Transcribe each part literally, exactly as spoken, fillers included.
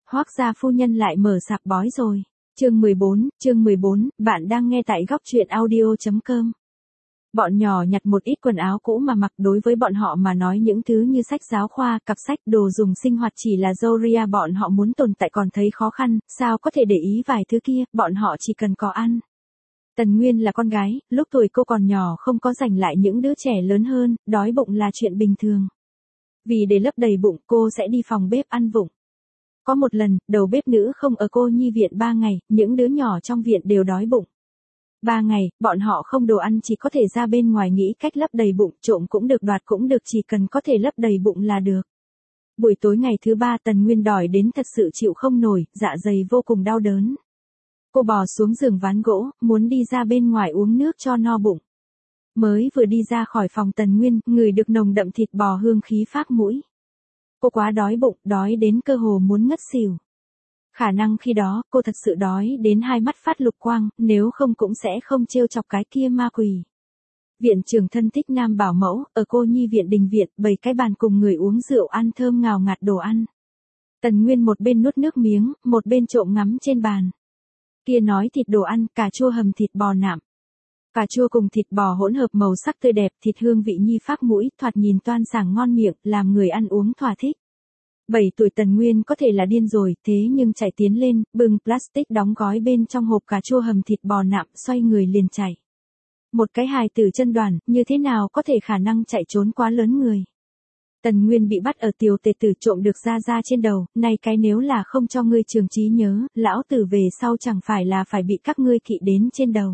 Hoác gia phu nhân lại mở sạp bói rồi. Chương mười bốn, chương mười bốn, bạn đang nghe tại góc truyện audio chấm com. Bọn nhỏ nhặt một ít quần áo cũ mà mặc, đối với bọn họ mà nói những thứ như sách giáo khoa, cặp sách, đồ dùng sinh hoạt chỉ là Doria bọn họ muốn tồn tại còn thấy khó khăn, sao có thể để ý vài thứ kia, bọn họ chỉ cần có ăn. Tần Nguyên là con gái, lúc tuổi cô còn nhỏ không có giành lại những đứa trẻ lớn hơn, đói bụng là chuyện bình thường. Vì để lấp đầy bụng cô sẽ đi phòng bếp ăn vụng. Có một lần, đầu bếp nữ không ở cô nhi viện ba ngày, những đứa nhỏ trong viện đều đói bụng. Ba ngày, bọn họ không đồ ăn chỉ có thể ra bên ngoài nghĩ cách lấp đầy bụng, trộm cũng được đoạt cũng được chỉ cần có thể lấp đầy bụng là được. Buổi tối ngày thứ ba Tần Nguyên đòi đến thật sự chịu không nổi, dạ dày vô cùng đau đớn. Cô bò xuống giường ván gỗ, muốn đi ra bên ngoài uống nước cho no bụng. Mới vừa đi ra khỏi phòng Tần Nguyên, ngửi được nồng đậm thịt bò hương khí phác mũi. Cô quá đói bụng, đói đến cơ hồ muốn ngất xỉu. Khả năng khi đó, cô thật sự đói đến hai mắt phát lục quang, nếu không cũng sẽ không trêu chọc cái kia ma quỷ. Viện trưởng thân thích nam bảo mẫu, ở cô nhi viện đình viện, bày cái bàn cùng người uống rượu ăn thơm ngào ngạt đồ ăn. Tần Nguyên một bên nuốt nước miếng, một bên trộm ngắm trên bàn. Kia nói thịt đồ ăn, cà chua hầm thịt bò nạm. Cà chua cùng thịt bò hỗn hợp màu sắc tươi đẹp, thịt hương vị nhi phác mũi, thoạt nhìn toan sảng ngon miệng, làm người ăn uống thỏa thích. Bảy tuổi Tần Nguyên có thể là điên rồi, thế nhưng chạy tiến lên, bưng plastic đóng gói bên trong hộp cà chua hầm thịt bò nạm, xoay người liền chạy. Một cái hài tử chân đoàn, như thế nào có thể khả năng chạy trốn quá lớn người. Tần Nguyên bị bắt ở tiểu tề tử trộm được ra ra trên đầu, này cái nếu là không cho ngươi trường trí nhớ, lão tử về sau chẳng phải là phải bị các ngươi kỵ đến trên đầu.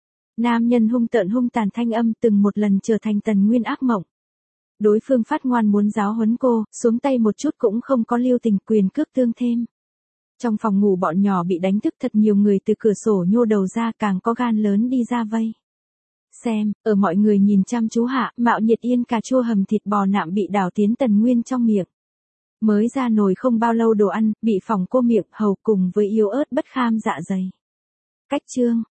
Nam nhân hung tợn hung tàn thanh âm từng một lần trở thành Tần Nguyên ác mộng. Đối phương phát ngoan muốn giáo huấn cô, xuống tay một chút cũng không có lưu tình, quyền cước tương thêm. Trong phòng ngủ bọn nhỏ bị đánh thức, thật nhiều người từ cửa sổ nhô đầu ra, càng có gan lớn đi ra vây. Xem, ở mọi người nhìn chăm chú hạ, Mạo Nhiệt Yên cà chua hầm thịt bò nạm bị đảo tiến Tần Nguyên trong miệng. Mới ra nồi không bao lâu đồ ăn, bị phỏng cô miệng, hầu cùng với yếu ớt bất kham dạ dày. Cách chương,